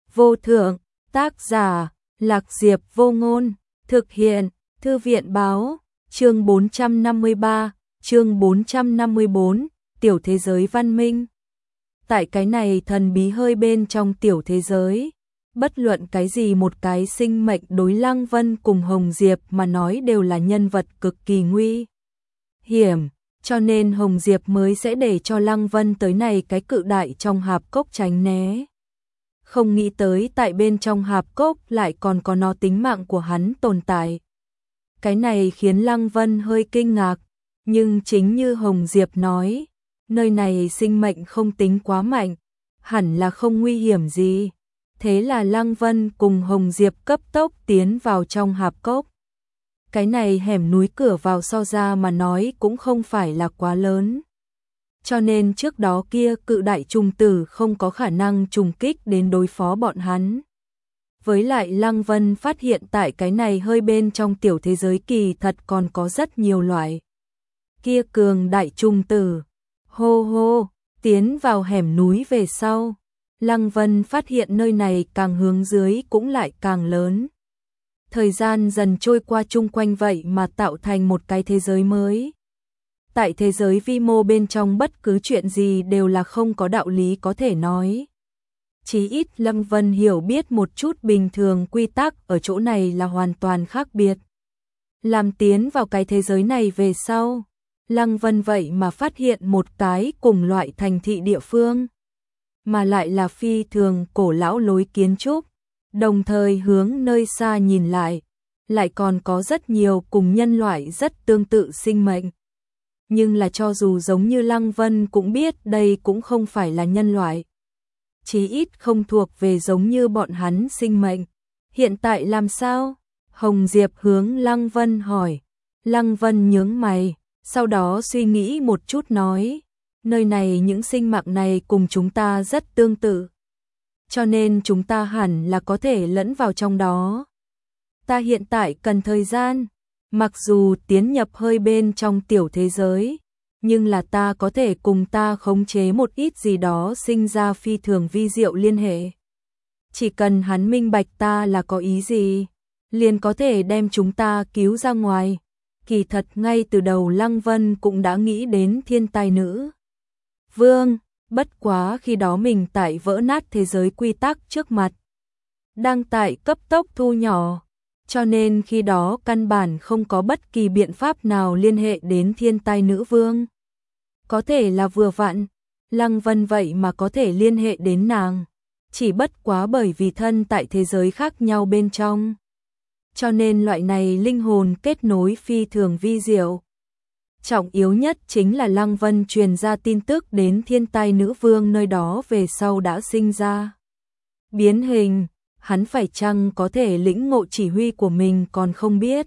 vô thượng, tác giả, Lạc Diệp Vô Ngôn, thực hiện, Thư viện báo, chương 453, chương 454, tiểu thế giới văn minh. Tại cái này thần bí hơi bên trong tiểu thế giới, bất luận cái gì một cái sinh mệnh đối Lăng Vân cùng Hồng Diệp mà nói đều là nhân vật cực kỳ nguy hiểm, cho nên Hồng Diệp mới sẽ để cho Lăng Vân tới này cái cự đại trong hạp cốc tránh né. Không nghĩ tới tại bên trong hạp cốc lại còn có nó tính mạng của hắn tồn tại. Cái này khiến Lăng Vân hơi kinh ngạc, nhưng chính như Hồng Diệp nói, nơi này sinh mệnh không tính quá mạnh, hẳn là không nguy hiểm gì. Thế là Lăng Vân cùng Hồng Diệp cấp tốc tiến vào trong hạp cốc. Cái này hẻm núi cửa vào so ra mà nói cũng không phải là quá lớn. Cho nên trước đó kia cự đại trùng tử không có khả năng trùng kích đến đối phó bọn hắn. Với lại Lăng Vân phát hiện tại cái này hơi bên trong tiểu thế giới kỳ thật còn có rất nhiều loại. Kia cường đại trùng tử, hô hô, tiến vào hẻm núi về sau. Lăng Vân phát hiện nơi này càng hướng dưới cũng lại càng lớn. Thời gian dần trôi qua chung quanh vậy mà tạo thành một cái thế giới mới. Tại thế giới vi mô bên trong bất cứ chuyện gì đều là không có đạo lý có thể nói. Chí ít Lăng Vân hiểu biết một chút bình thường quy tắc ở chỗ này là hoàn toàn khác biệt. Làm tiến vào cái thế giới này về sau, Lăng Vân vậy mà phát hiện một cái cùng loại thành thị địa phương, mà lại là phi thường cổ lão lối kiến trúc, đồng thời hướng nơi xa nhìn lại còn có rất nhiều cùng nhân loại rất tương tự sinh mệnh. Nhưng là cho dù giống như Lăng Vân cũng biết đây cũng không phải là nhân loại. Chí ít không thuộc về giống như bọn hắn sinh mệnh. Hiện tại làm sao? Hồng Diệp hướng Lăng Vân hỏi. Lăng Vân nhướng mày, sau đó suy nghĩ một chút nói. Nơi này những sinh mạng này cùng chúng ta rất tương tự. Cho nên chúng ta hẳn là có thể lẫn vào trong đó. Ta hiện tại cần thời gian. Mặc dù tiến nhập hơi bên trong tiểu thế giới, nhưng là ta có thể cùng ta khống chế một ít gì đó sinh ra phi thường vi diệu liên hệ. Chỉ cần hắn minh bạch ta là có ý gì, liền có thể đem chúng ta cứu ra ngoài. Kỳ thật ngay từ đầu Lăng Vân cũng đã nghĩ đến thiên tai nữ vương, bất quá khi đó mình tại vỡ nát thế giới quy tắc trước mặt, đang tại cấp tốc thu nhỏ. Cho nên khi đó căn bản không có bất kỳ biện pháp nào liên hệ đến thiên tai nữ vương. Có thể là vừa vặn, Lăng Vân vậy mà có thể liên hệ đến nàng. Chỉ bất quá bởi vì thân tại thế giới khác nhau bên trong. Cho nên loại này linh hồn kết nối phi thường vi diệu. Trọng yếu nhất chính là Lăng Vân truyền ra tin tức đến thiên tai nữ vương nơi đó về sau đã sinh ra biến hình. Hắn phải chăng có thể lĩnh ngộ chỉ huy của mình còn không biết.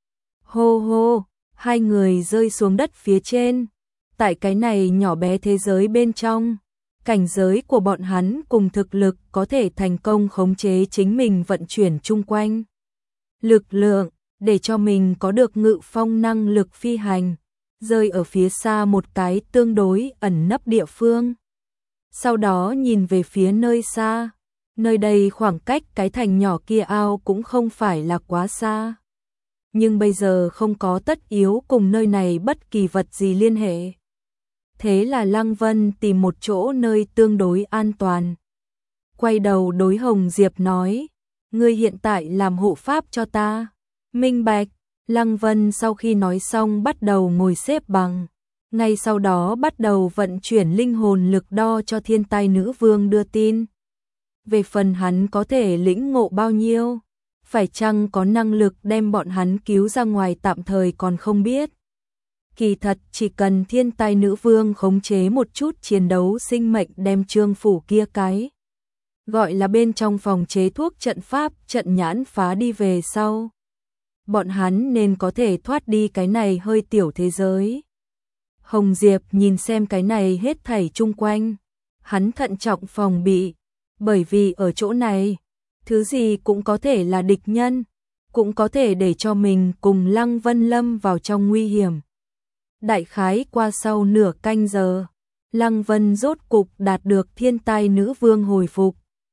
Hô hô, hai người rơi xuống đất phía trên. Tại cái này nhỏ bé thế giới bên trong, cảnh giới của bọn hắn cùng thực lực có thể thành công khống chế chính mình vận chuyển chung quanh lực lượng, để cho mình có được ngự phong năng lực phi hành, rơi ở phía xa một cái tương đối ẩn nấp địa phương. Sau đó nhìn về phía nơi xa. Nơi đây khoảng cách cái thành nhỏ kia ao cũng không phải là quá xa. Nhưng bây giờ không có tất yếu cùng nơi này bất kỳ vật gì liên hệ. Thế là Lăng Vân tìm một chỗ nơi tương đối an toàn. Quay đầu đối Hồng Diệp nói, ngươi hiện tại làm hộ pháp cho ta. Minh bạch. Lăng Vân sau khi nói xong bắt đầu ngồi xếp bằng. Ngay sau đó bắt đầu vận chuyển linh hồn lực đo cho thiên tai nữ vương đưa tin. Về phần hắn có thể lĩnh ngộ bao nhiêu, phải chăng có năng lực đem bọn hắn cứu ra ngoài tạm thời còn không biết. Kỳ thật chỉ cần thiên tai nữ vương khống chế một chút chiến đấu sinh mệnh đem Trương phủ kia cái gọi là bên trong phòng chế thuốc trận pháp trận nhãn phá đi về sau. Bọn hắn nên có thể thoát đi cái này hơi tiểu thế giới. Hồng Diệp nhìn xem cái này hết thảy chung quanh. Hắn thận trọng phòng bị. Bởi vì ở chỗ này, thứ gì cũng có thể là địch nhân, cũng có thể để cho mình cùng Lăng Vân lâm vào trong nguy hiểm. Đại khái qua sau nửa canh giờ, Lăng Vân rốt cục đạt được thiên tai nữ vương hồi phục.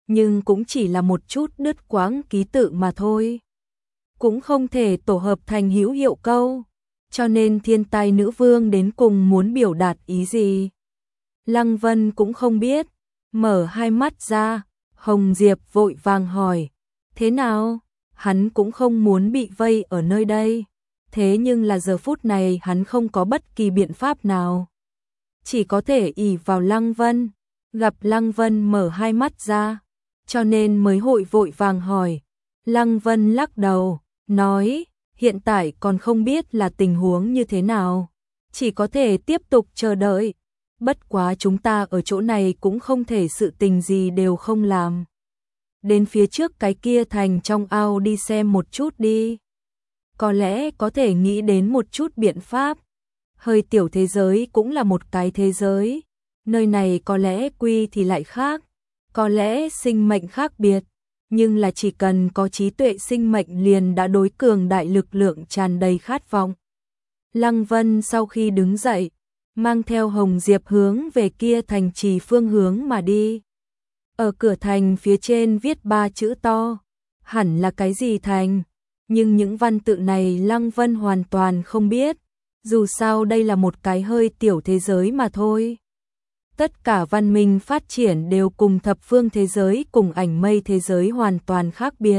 nhưng cũng chỉ là một chút đứt quãng ký tự mà thôi. Cũng không thể tổ hợp thành hữu hiệu câu, cho nên thiên tài nữ vương đến cùng muốn biểu đạt ý gì. Lăng Vân cũng không biết, mở hai mắt ra, Hồng Diệp vội vàng hỏi, thế nào? Hắn cũng không muốn bị vây ở nơi đây, thế nhưng là giờ phút này hắn không có bất kỳ biện pháp nào. Chỉ có thể ỷ vào Lăng Vân, gặp Lăng Vân mở hai mắt ra, cho nên mới vội vàng hỏi. Lăng Vân lắc đầu, nói, hiện tại còn không biết là tình huống như thế nào, chỉ có thể tiếp tục chờ đợi. Bất quá chúng ta ở chỗ này cũng không thể sự tình gì đều không làm. Đến phía trước cái kia thành trong ao đi xem một chút đi. Có lẽ có thể nghĩ đến một chút biện pháp. Hơi tiểu thế giới cũng là một cái thế giới. Nơi này có lẽ quy thì lại khác, có lẽ sinh mệnh khác biệt, nhưng là chỉ cần có trí tuệ sinh mệnh liền đã đối cường đại lực lượng tràn đầy khát vọng. Lăng Vân sau khi đứng dậy, mang theo Hồng Diệp hướng về kia thành trì phương hướng mà đi. Ở cửa thành phía trên viết 3 chữ to, hẳn là cái gì thành, nhưng những văn tự này Lăng Vân hoàn toàn không biết, dù sao đây là một cái hơi tiểu thế giới mà thôi. Tất cả văn minh phát triển đều cùng thập phương thế giới cùng ảnh mây thế giới hoàn toàn khác biệt.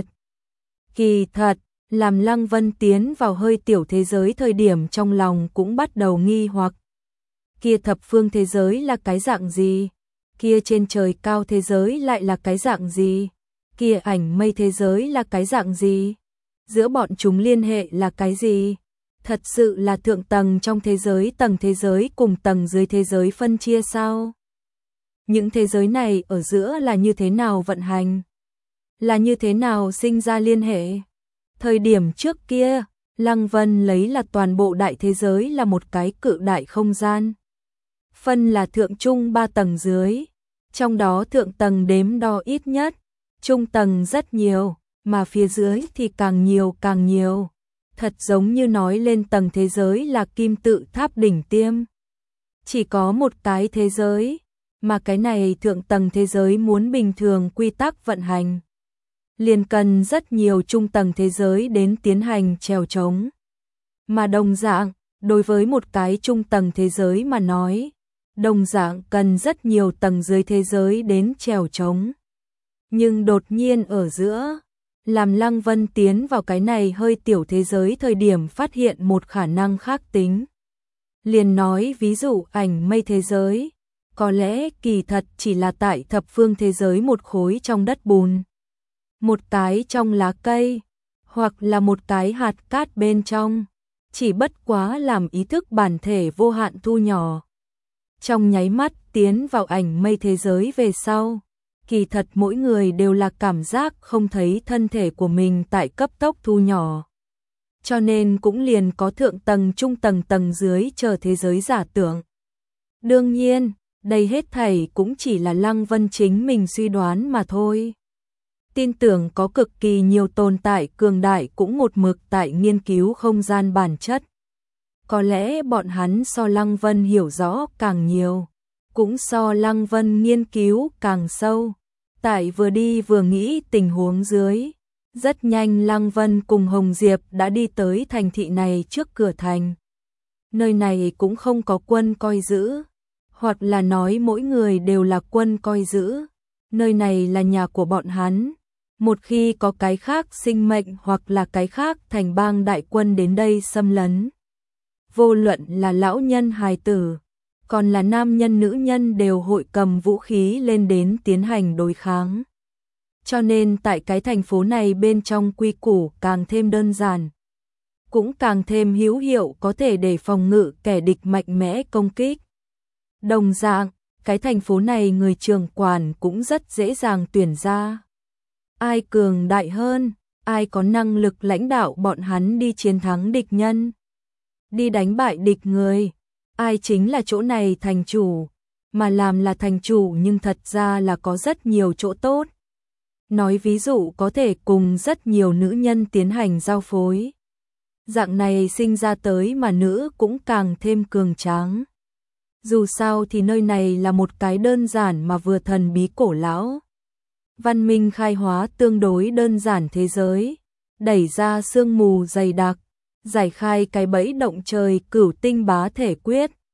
Kỳ thật, làm Lăng Vân tiến vào hơi tiểu thế giới thời điểm trong lòng cũng bắt đầu nghi hoặc. Kia thập phương thế giới là cái dạng gì? Kia trên trời cao thế giới lại là cái dạng gì? Kia ảnh mây thế giới là cái dạng gì? Giữa bọn chúng liên hệ là cái gì? Thật sự là thượng tầng trong thế giới tầng thế giới cùng tầng dưới thế giới phân chia sao? Những thế giới này ở giữa là như thế nào vận hành? Là như thế nào sinh ra liên hệ? Thời điểm trước kia, Lăng Vân lấy là toàn bộ đại thế giới là một cái cự đại không gian. Phân là thượng trung 3 tầng dưới, trong đó thượng tầng đếm đo ít nhất, trung tầng rất nhiều, mà phía dưới thì càng nhiều. Thật giống như nói lên tầng thế giới là kim tự tháp đỉnh tiêm. Chỉ có một cái thế giới, mà cái này thượng tầng thế giới muốn bình thường quy tắc vận hành, liền cần rất nhiều trung tầng thế giới đến tiến hành trèo trống. Mà đồng dạng, đối với một cái trung tầng thế giới mà nói, đồng dạng cần rất nhiều tầng dưới thế giới đến trèo trống. Nhưng đột nhiên ở giữa, làm Lăng Vân tiến vào cái này hơi tiểu thế giới thời điểm phát hiện một khả năng khác tính. Liền nói ví dụ ảnh mây thế giới, có lẽ kỳ thật chỉ là tại thập phương thế giới một khối trong đất bùn, một cái trong lá cây, hoặc là một cái hạt cát bên trong, chỉ bất quá làm ý thức bản thể vô hạn thu nhỏ. Trong nháy mắt tiến vào ảnh mây thế giới về sau, kỳ thật mỗi người đều là cảm giác không thấy thân thể của mình tại cấp tốc thu nhỏ. Cho nên cũng liền có thượng tầng, trung tầng, tầng dưới chờ thế giới giả tưởng. Đương nhiên, đây hết thảy cũng chỉ là Lăng Vân chính mình suy đoán mà thôi. Tin tưởng có cực kỳ nhiều tồn tại cường đại cũng một mực tại nghiên cứu không gian bản chất. Có lẽ bọn hắn so Lăng Vân hiểu rõ càng nhiều, cũng so Lăng Vân nghiên cứu càng sâu. Tại vừa đi vừa nghĩ tình huống dưới, rất nhanh Lăng Vân cùng Hồng Diệp đã đi tới thành thị này trước cửa thành. Nơi này cũng không có quân coi giữ, hoặc là nói mỗi người đều là quân coi giữ. Nơi này là nhà của bọn hắn. Một khi có cái khác sinh mệnh hoặc là cái khác thành bang đại quân đến đây xâm lấn, vô luận là lão nhân hài tử, còn là nam nhân nữ nhân đều hội cầm vũ khí lên đến tiến hành đối kháng. Cho nên tại cái thành phố này bên trong quy củ càng thêm đơn giản, cũng càng thêm hữu hiệu có thể để phòng ngự kẻ địch mạnh mẽ công kích. Đồng dạng, cái thành phố này người trưởng quản cũng rất dễ dàng tuyển ra. Ai cường đại hơn, ai có năng lực lãnh đạo bọn hắn đi chiến thắng địch nhân, đi đánh bại địch người, ai chính là chỗ này thành chủ, mà làm là thành chủ nhưng thật ra là có rất nhiều chỗ tốt. Nói ví dụ có thể cùng rất nhiều nữ nhân tiến hành giao phối. Dạng này sinh ra tới mà nữ cũng càng thêm cường tráng. Dù sao thì nơi này là một cái đơn giản mà vừa thần bí cổ lão. văn minh khai hóa tương đối đơn giản thế giới, đẩy ra sương mù dày đặc, giải khai cái bẫy động trời cửu tinh bá thể quyết,